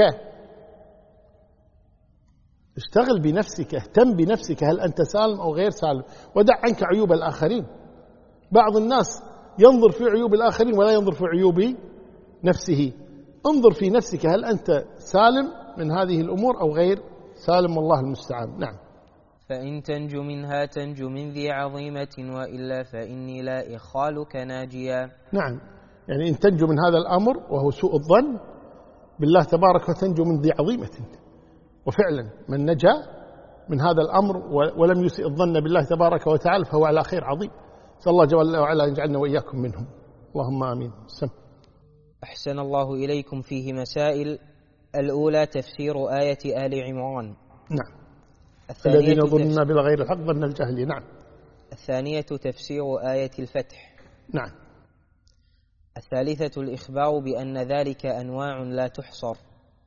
اشتغل بنفسك، اهتم بنفسك، هل أنت سالم أو غير سالم، ودع عنك عيوب الآخرين. بعض الناس ينظر في عيوب الآخرين ولا ينظر في عيوب نفسه. انظر في نفسك، هل أنت سالم من هذه الأمور أو غير سالم، والله المستعان. نعم. فإن تنجو منها تنجو من ذي عظيمة وإلا فإني لا إخالك ناجيا. نعم، يعني إن تنجو من هذا الأمر وهو سوء الظن بالله تبارك وتنجو من ذي عظيمة. وفعلا من نجا من هذا الأمر ولم يسئ الظن بالله تبارك وتعالى فهو على خير عظيم. صلى الله جل وعلا يجعلنا وإياكم منهم، اللهم آمين. أحسن الله إليكم. فيه مسائل. الأولى تفسير آية آل عمران. نعم. الذين يظنون بغير الحق ظن الجاهلية. نعم. الثانية تفسير آية الفتح. نعم. الثالثة الإخبار بأن ذلك أنواع لا تحصر.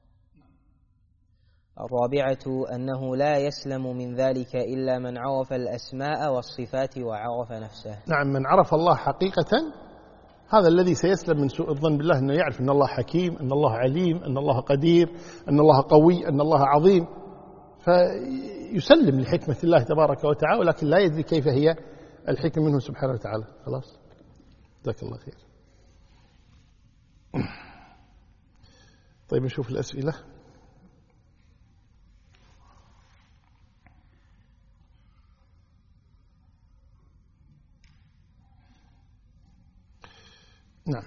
الرابعة أنه لا يسلم من ذلك إلا من عرف الأسماء والصفات وعرف نفسه. نعم، من عرف الله حقيقة هذا الذي سيسلم من سوء الظن بالله، أنه يعرف أن الله حكيم، أن الله عليم، أن الله قدير، أن الله قوي، أن الله عظيم، فيسلم لحكمة الله تبارك وتعالى، ولكن لا يدري كيف هي الحكمة منه سبحانه وتعالى. خلاص، جزاك الله خير. طيب نشوف الأسئلة. نعم.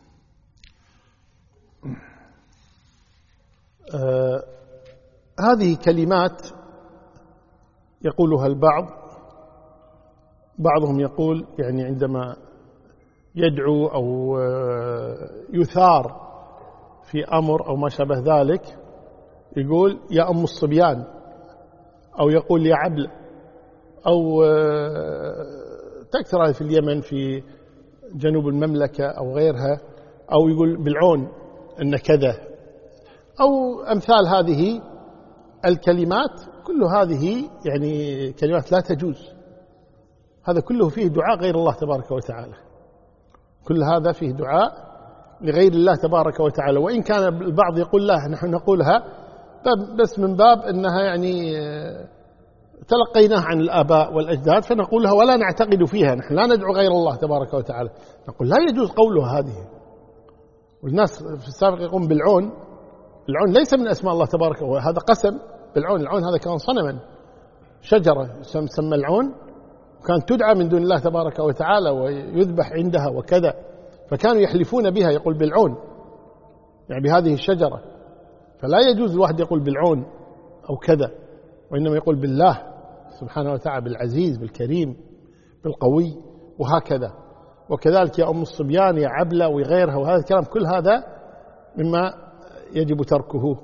هذه كلمات يقولها البعض، بعضهم يقول يعني عندما يدعو أو يثار في أمر أو ما شابه ذلك يقول يا أم الصبيان، أو يقول يا عبل، أو تكثر في اليمن في جنوب المملكة أو غيرها، أو يقول بالعون أن كذا، أو أمثال هذه الكلمات. كل هذه يعني كلمات لا تجوز، هذا كله فيه دعاء غير الله تبارك وتعالى، كل هذا فيه دعاء لغير الله تبارك وتعالى. وإن كان البعض يقول لا نحن نقولها بس من باب أنها يعني تلقيناها عن الآباء والأجداد فنقولها ولا نعتقد فيها، نحن لا ندعو غير الله تبارك وتعالى، نقول لا يجوز قولها هذه. والناس في السابق يقوم بالعون، العون ليس من أسماء الله تبارك وتعالى، هذا قسم بالعون، العون هذا كان صنما شجرة سمى العون، وكانت تدعى من دون الله تبارك وتعالى ويذبح عندها وكذا، فكانوا يحلفون بها، يقول بالعون يعني بهذه الشجرة. فلا يجوز الواحد يقول بالعون أو كذا، وإنما يقول بالله سبحانه وتعالى، بالعزيز بالكريم بالقوي وهكذا. وكذلك يا أم الصبيان، يا عبلة وغيرها، وهذا الكلام كل هذا مما يجب تركه.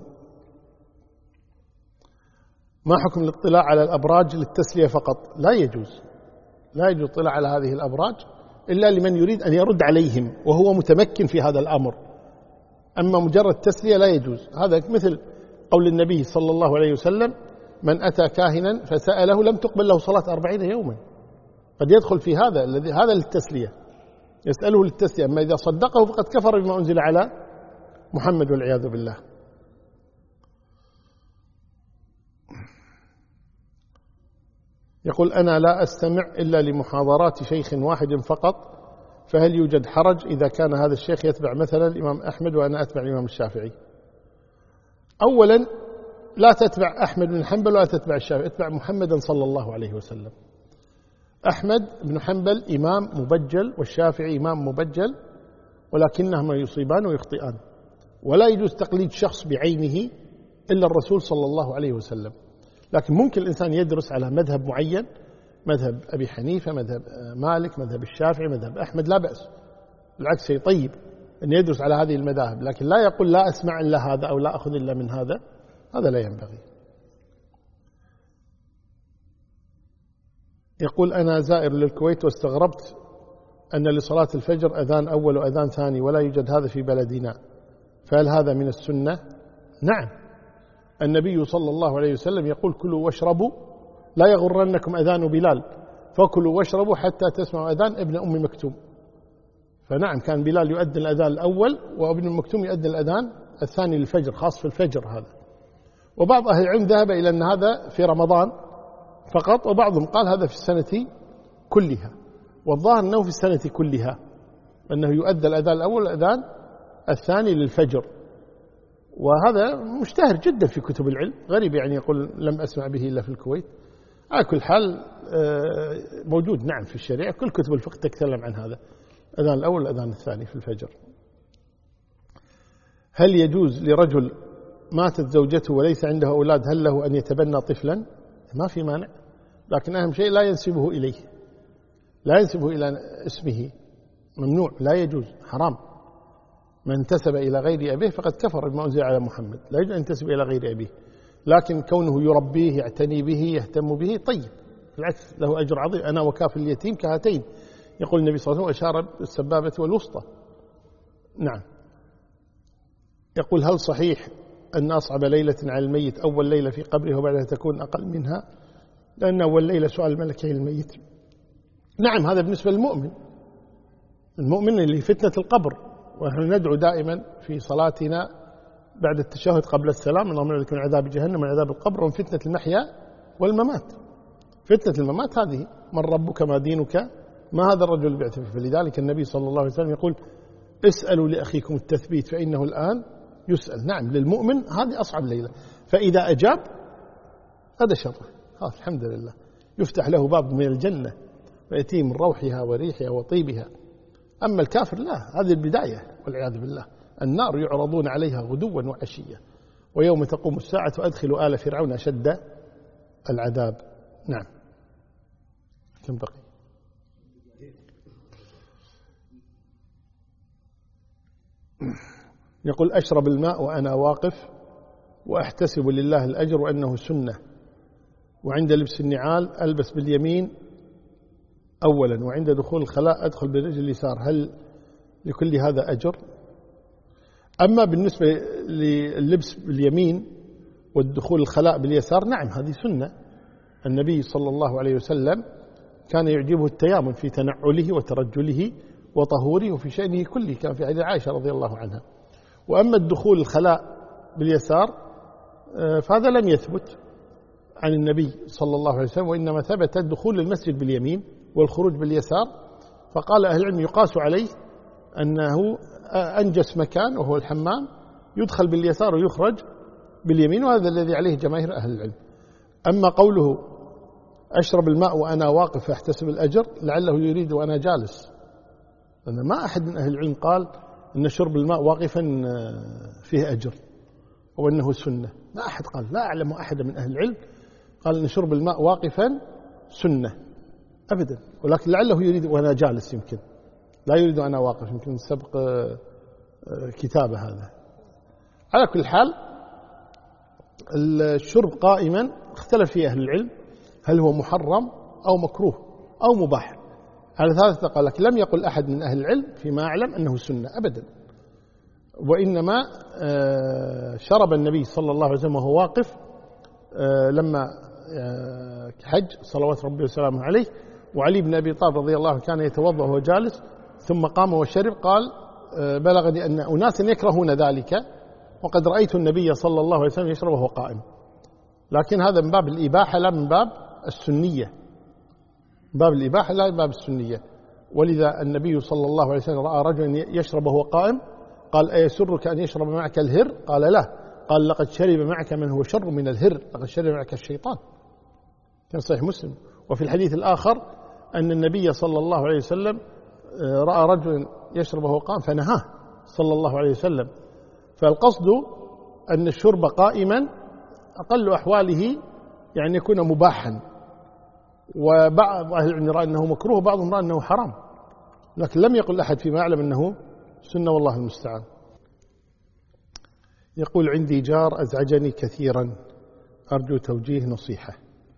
ما حكم الاطلاع على الأبراج للتسلية فقط؟ لا يجوز، لا يجوز الاطلاع على هذه الأبراج إلا لمن يريد أن يرد عليهم وهو متمكن في هذا الأمر، أما مجرد تسلية لا يجوز. هذا مثل قول النبي صلى الله عليه وسلم من أتى كاهنا فسأله لم تقبل له صلاة 40 يوما. قد يدخل في هذا هذا للتسلية، يسأله للتسلية، أما إذا صدقه فقد كفر بما أنزل على محمد والعياذ بالله. يقول أنا لا أستمع إلا لمحاضرات شيخ واحد فقط، فهل يوجد حرج إذا كان هذا الشيخ يتبع مثلا الإمام أحمد وأنا أتبع الإمام الشافعي؟ أولا لا تتبع أحمد بن حنبل ولا تتبع الشافعي، اتبع محمدا صلى الله عليه وسلم. أحمد بن حنبل إمام مبجل والشافعي إمام مبجل، ولكنهما يصيبان ويخطئان، ولا يجوز تقليد شخص بعينه إلا الرسول صلى الله عليه وسلم. لكن ممكن الإنسان يدرس على مذهب معين، مذهب أبي حنيفة، مذهب مالك، مذهب الشافعي، مذهب أحمد، لا بأس، بالعكس شيء طيب أن يدرس على هذه المذاهب، لكن لا يقول لا أسمع إلا هذا أو لا أخذ إلا من هذا، هذا لا ينبغي. يقول أنا زائر للكويت واستغربت أن لصلاة الفجر أذان أول وأذان ثاني ولا يوجد هذا في بلدنا، فهل هذا من السنة؟ نعم، النبي صلى الله عليه وسلم يقول كلوا واشربوا لا يغرنكم أذان بلال، فكلوا واشربوا حتى تسمعوا أذان ابن أم مكتوم. فنعم كان بلال يؤذن الأذان الأول وابن أم مكتوم يؤذن الأذان الثاني للفجر، خاص في الفجر هذا. وبعض أهل العلم ذهب إلى أن هذا في رمضان فقط، وبعضهم قال هذا في السنة كلها، والظاهر أنه في السنة كلها، أنه يؤذن الأذان الأول والأذان الثاني للفجر. وهذا مشتهر جدا في كتب العلم، غريب يعني يقول لم أسمع به إلا في الكويت. على كل حال موجود نعم في الشريعة، كل كتب الفقه تتكلم عن هذا، الأذان الأول والأذان الثاني في الفجر. هل يجوز لرجل ماتت زوجته وليس عنده أولاد هل له أن يتبنى طفلا؟ ما في مانع، لكن أهم شيء لا ينسبه إليه، لا ينسبه إلى اسمه، ممنوع، لا يجوز، حرام. من انتسب إلى غير أبيه فقد كفر بما أنزل على محمد، لا يجوز أن ينتسب إلى غير أبيه، لكن كونه يربيه يعتني به يهتم به طيب، بالعكس له أجر عظيم. أنا وكافل اليتيم كهاتين، يقول النبي صلى الله عليه وسلم أشار بالسبابة والوسطى. نعم. يقول هل صحيح أن أصعب ليلة على الميت أول ليلة في قبره وبعدها تكون أقل منها، لأن أول ليلة سؤال ملكي الميت؟ نعم، هذا بالنسبة للمؤمن، المؤمن اللي فتنة القبر، ونحن ندعو دائما في صلاتنا بعد التشهد قبل السلام اللهم اعوذ بك من عذاب جهنم ومن عذاب القبر ومن فتنة المحيا والممات. فتنة الممات هذه، من ربك ما دينك ما هذا الرجل بعث فيه. فلذلك النبي صلى الله عليه وسلم يقول اسألوا لأخيكم التثبيت فإنه الآن يسأل. نعم، للمؤمن هذه أصعب ليلة، فإذا أجاب هذا شرف، الحمد لله، يفتح له باب من الجنة ويأتيه من روحها وريحها وطيبها. أما الكافر لا، هذه البداية والعياذ بالله. النار يعرضون عليها غدوا وعشيا ويوم تقوم الساعة أدخلوا آل فرعون أشد العذاب. نعم. كم بقي؟ يقول أشرب الماء وأنا واقف وأحتسب لله الأجر وأنه سنة، وعند لبس النعال ألبس باليمين أولا، وعند دخول الخلاء أدخل بالرجل اليسار، هل لكل هذا أجر؟ أما بالنسبة للبس باليمين والدخول الخلاء باليسار، نعم هذه سنة. النبي صلى الله عليه وسلم كان يعجبه التيامن في تنعله وترجله وطهوره وفي شأنه كله، كان في حديث عائشة رضي الله عنها. وأما الدخول الخلاء باليسار فهذا لم يثبت عن النبي صلى الله عليه وسلم، وإنما ثبت الدخول للمسجد باليمين والخروج باليسار. فقال أهل العلم يقاس عليه أنه أنجس مكان وهو الحمام يدخل باليسار ويخرج باليمين، وهذا الذي عليه جماهير أهل العلم. أما قوله أشرب الماء وأنا واقف أحتسب الأجر، لعله يريد وأنا جالس، لأن ما أحد من أهل العلم قال أن شرب الماء واقفا فيه أجر وأنه سنة، ما أحد قال، لا أعلم أحد من أهل العلم قال أن شرب الماء واقفا سنة أبدا، ولكن لعله يريد وأنا جالس، يمكن لا يريد وأنا واقف، يمكن سبق كتابه هذا. على كل حال الشرب قائما اختلف فيه أهل العلم، هل هو محرم أو مكروه أو مباح، على ثلاثة قال، لك لم يقل أحد من أهل العلم فيما أعلم أنه سنة أبدا، وإنما شرب النبي صلى الله عليه وسلم وهو واقف لما حج صلوات ربي وسلامه عليه، وعلي بن أبي طالب رضي الله عنه كان يتوضأ وهو جالس ثم قام وشرب، قال بلغني أن أناسا يكرهون ذلك وقد رأيت النبي صلى الله عليه وسلم يشرب وهو قائم. لكن هذا من باب الإباحة لا من باب السنية، باب الإباحة لا من باب السنية. ولذا النبي صلى الله عليه وسلم رأى رجلا يشرب وهو قائم، قال أيسرك أن يشرب معك الهر؟ قال لا، قال لقد شرب معك من هو شر من الهر، لقد شرب معك الشيطان، كان صحيح مسلم. وفي الحديث الآخر أن النبي صلى الله عليه وسلم رأى رجلا يشرب وهو قائم فنهاه صلى الله عليه وسلم. فالقصد أن الشرب قائما أقل أحواله يعني يكون مباحا، وبعض أهل العلم رأى أنه مكروه وبعضهم رأى أنه حرام، لكن لم يقل أحد فيما أعلم أنه سنة، والله المستعان. يقول عندي جار أزعجني كثيرا أرجو توجيه نصيحة.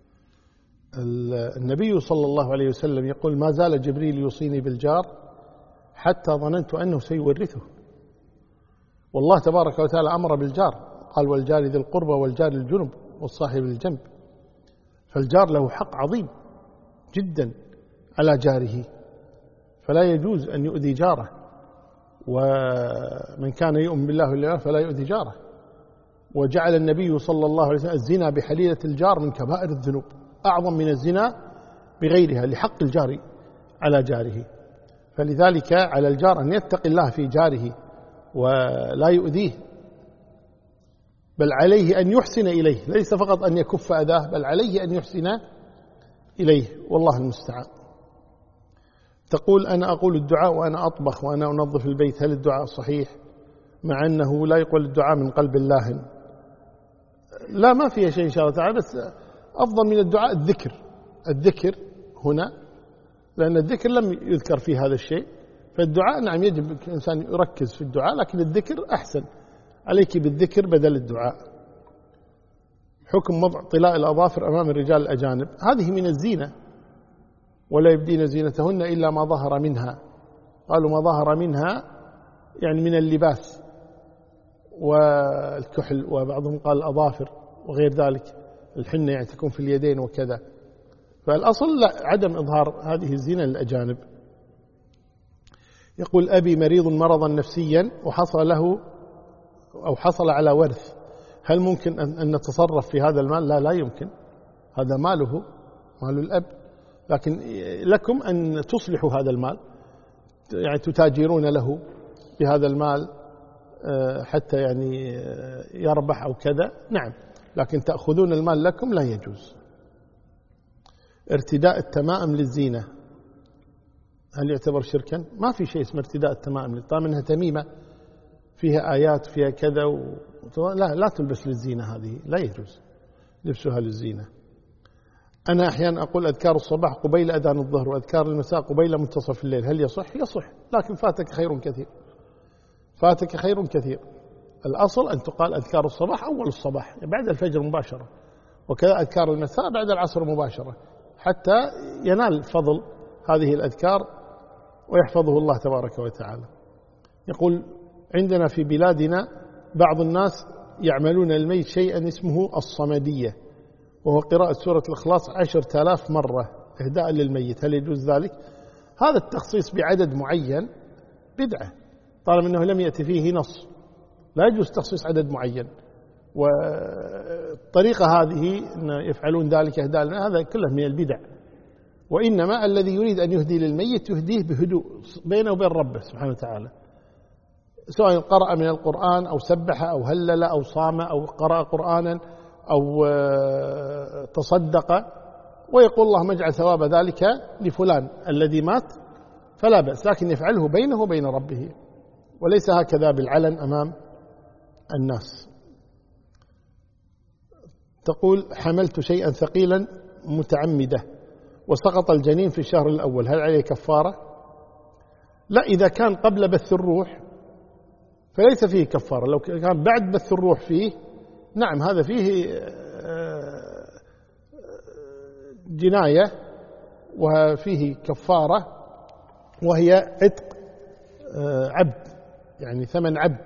النبي صلى الله عليه وسلم يقول ما زال جبريل يوصيني بالجار حتى ظننت أنه سيورثه، والله تبارك وتعالى أمر بالجار، قال والجار ذي القربى والجار الجنب والصاحب الجنب. فالجار له حق عظيم جدا على جاره، فلا يجوز أن يؤذي جاره، ومن كان يؤمن بالله واليوم فلا يؤذي جاره. وجعل النبي صلى الله عليه وسلم الزنا بحليلة الجار من كبائر الذنوب، أعظم من الزنا بغيرها لحق الجار على جاره. فلذلك على الجار أن يتقي الله في جاره ولا يؤذيه، بل عليه أن يحسن إليه، ليس فقط أن يكف أذاه، بل عليه أن يحسن إليه، والله المستعان. تقول أنا أقول الدعاء وأنا أطبخ وأنا أنظف البيت، هل الدعاء صحيح مع أنه لا يقول الدعاء من قلب الله؟ لا، ما فيها شيء إن شاء الله تعالى، بس أفضل من الدعاء الذكر هنا، لأن الذكر لم يذكر في هذا الشيء. فالدعاء نعم يجب الإنسان يركز في الدعاء، لكن الذكر أحسن، عليك بالذكر بدل الدعاء. حكم وضع طلاء الأظافر أمام الرجال الأجانب، هذه من الزينة، ولا يبدين زينتهن إلا ما ظهر منها. قالوا ما ظهر منها يعني من اللباس والكحل، وبعضهم قال الأظافر وغير ذلك، الحنة يعني تكون في اليدين وكذا. فالأصل لا، عدم إظهار هذه الزينة للأجانب. يقول أبي مريض مرضا نفسيا وحصل له أو حصل على ورث، هل ممكن أن نتصرف في هذا المال؟ لا يمكن، هذا ماله، مال الأب، لكن لكم أن تصلحوا هذا المال، يعني تتاجرون له بهذا المال حتى يعني يربح أو كذا، نعم، لكن تأخذون المال لكم لا يجوز. ارتداء التمائم للزينة هل يعتبر شركا؟ ما في شيء اسمه ارتداء التمائم، طالما انها تميمة فيها آيات فيها كذا لا تلبس للزينة، هذه لا يجوز لبسها للزينة. أنا أحيانا أقول أذكار الصباح قبيل أذان الظهر وأذكار المساء قبيل منتصف الليل، هل يصح؟ يصح، لكن فاتك خير كثير، فاتك خير كثير. الأصل أن تقال أذكار الصباح أول الصباح بعد الفجر مباشرة، وكذا أذكار المساء بعد العصر مباشرة، حتى ينال فضل هذه الأذكار ويحفظه الله تبارك وتعالى. يقول عندنا في بلادنا بعض الناس يعملون الميت شيئا اسمه الصمدية، وهو قراءة سورة الإخلاص 10,000 مرة إهداء للميت، هل يجوز ذلك؟ هذا التخصيص بعدد معين بدعة، طالما أنه لم يأتي فيه نص، لا يجوز تخصيص عدد معين. والطريقة هذه أن يفعلون ذلك إهداء، هذا كله من البدع. وإنما الذي يريد أن يهدي للميت يهديه بهدوء بينه وبين ربه سبحانه وتعالى، سواء قرأ من القرآن أو سبح أو هلل أو صام أو قرأ قرآنا أو تصدق، ويقول اللهم اجعل ثواب ذلك لفلان الذي مات، فلا بأس، لكن يفعله بينه وبين ربه، وليس هكذا بالعلن أمام الناس. تقول حملت شيئا ثقيلا متعمدة وسقط الجنين في الشهر الأول، هل عليه كفارة؟ لا، إذا كان قبل بث الروح فليس فيه كفارة، لو كان بعد بث الروح فيه نعم، هذا فيه جناية وفيه كفارة، وهي عتق عبد، يعني ثمن عبد،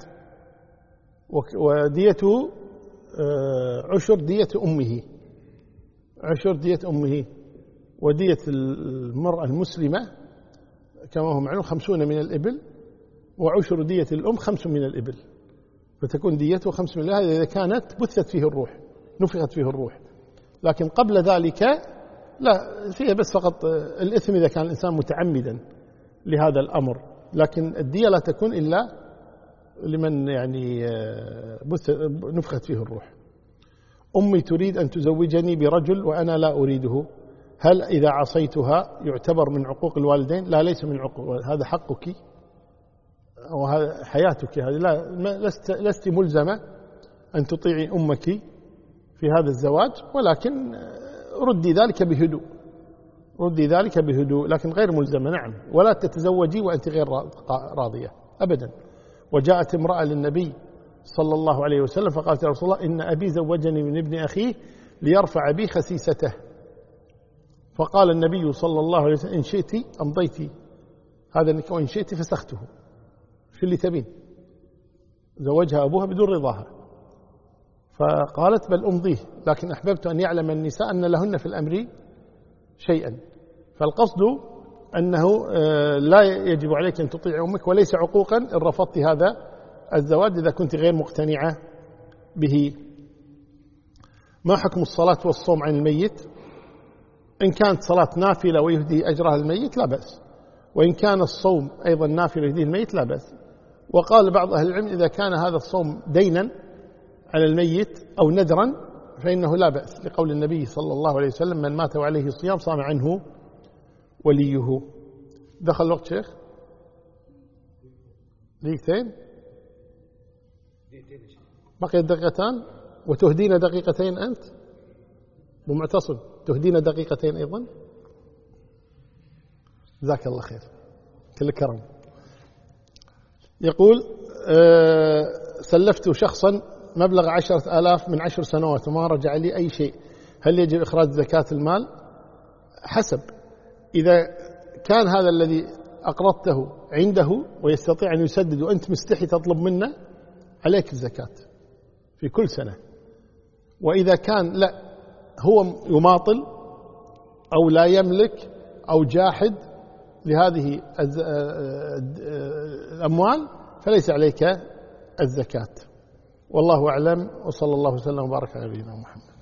وديته عشر دية أمه، عشر دية أمه، ودية المرأة المسلمة كما هو معلوم 50 من الإبل، وعشر دية الأم 5 من الإبل، فتكون ديته 5 من الإبل، هذا إذا كانت بثت فيه الروح، نفخت فيه الروح. لكن قبل ذلك لا، فيها بس فقط الإثم إذا كان الإنسان متعمدا لهذا الأمر، لكن الدية لا تكون إلا لمن يعني نفخت فيه الروح. أمي تريد أن تزوجني برجل وأنا لا أريده، هل إذا عصيتها يعتبر من عقوق الوالدين؟ لا، ليس من عقوق، هذا حقك وهذا حياتك، هذه لست ملزمة أن تطيعي أمك في هذا الزواج، ولكن ردي ذلك بهدوء، ردي ذلك بهدوء، لكن غير ملزمة، نعم، ولا تتزوجي وأنت غير راضية أبدا. وجاءت امرأة للنبي صلى الله عليه وسلم فقالت يا رسول الله إن أبي زوجني من ابن أخيه ليرفع بي خسيسته، فقال النبي صلى الله عليه وسلم إن شئت أمضيت هذا النكاح وإن شئت فسخته، شو اللي تبين؟ زوجها أبوها بدون رضاها، فقالت بل أمضيه، لكن أحببت أن يعلم النساء أن لهن في الأمر شيئا، فالقصد أنه لا يجب عليك أن تطيع أمك، وليس عقوقا إن رفضت هذا الزواج إذا كنت غير مقتنعة به. ما حكم الصلاة والصوم عن الميت؟ إن كانت صلاة نافلة ويهدي أجرها الميت لا بأس، وإن كان الصوم أيضا نافلة ويهدي الميت لا بأس. وقال بعض أهل العلم إذا كان هذا الصوم دينا على الميت أو نذرا فإنه لا بأس، لقول النبي صلى الله عليه وسلم من مات وعليه الصيام صام عنه وليه. دخل الوقت شيخ؟ دقيقتين بقي دقيقتان، وتهدينا دقيقتين أنت ومعتصم، تهدينا دقيقتين أيضا، جزاك الله خير، كل كرم. يقول سلفت شخصا مبلغ 10,000 من 10 سنوات وما رجع لي أي شيء، هل يجب إخراج زكاة المال؟ حسب، إذا كان هذا الذي أقرضته عنده ويستطيع أن يسدد وأنت مستحي تطلب منه، عليك الزكاة في كل سنة. وإذا كان لا هو يماطل أو لا يملك أو جاحد لهذه الأموال فليس عليك الزكاة. والله أعلم، وصلى الله وسلم وبارك على نبينا محمد.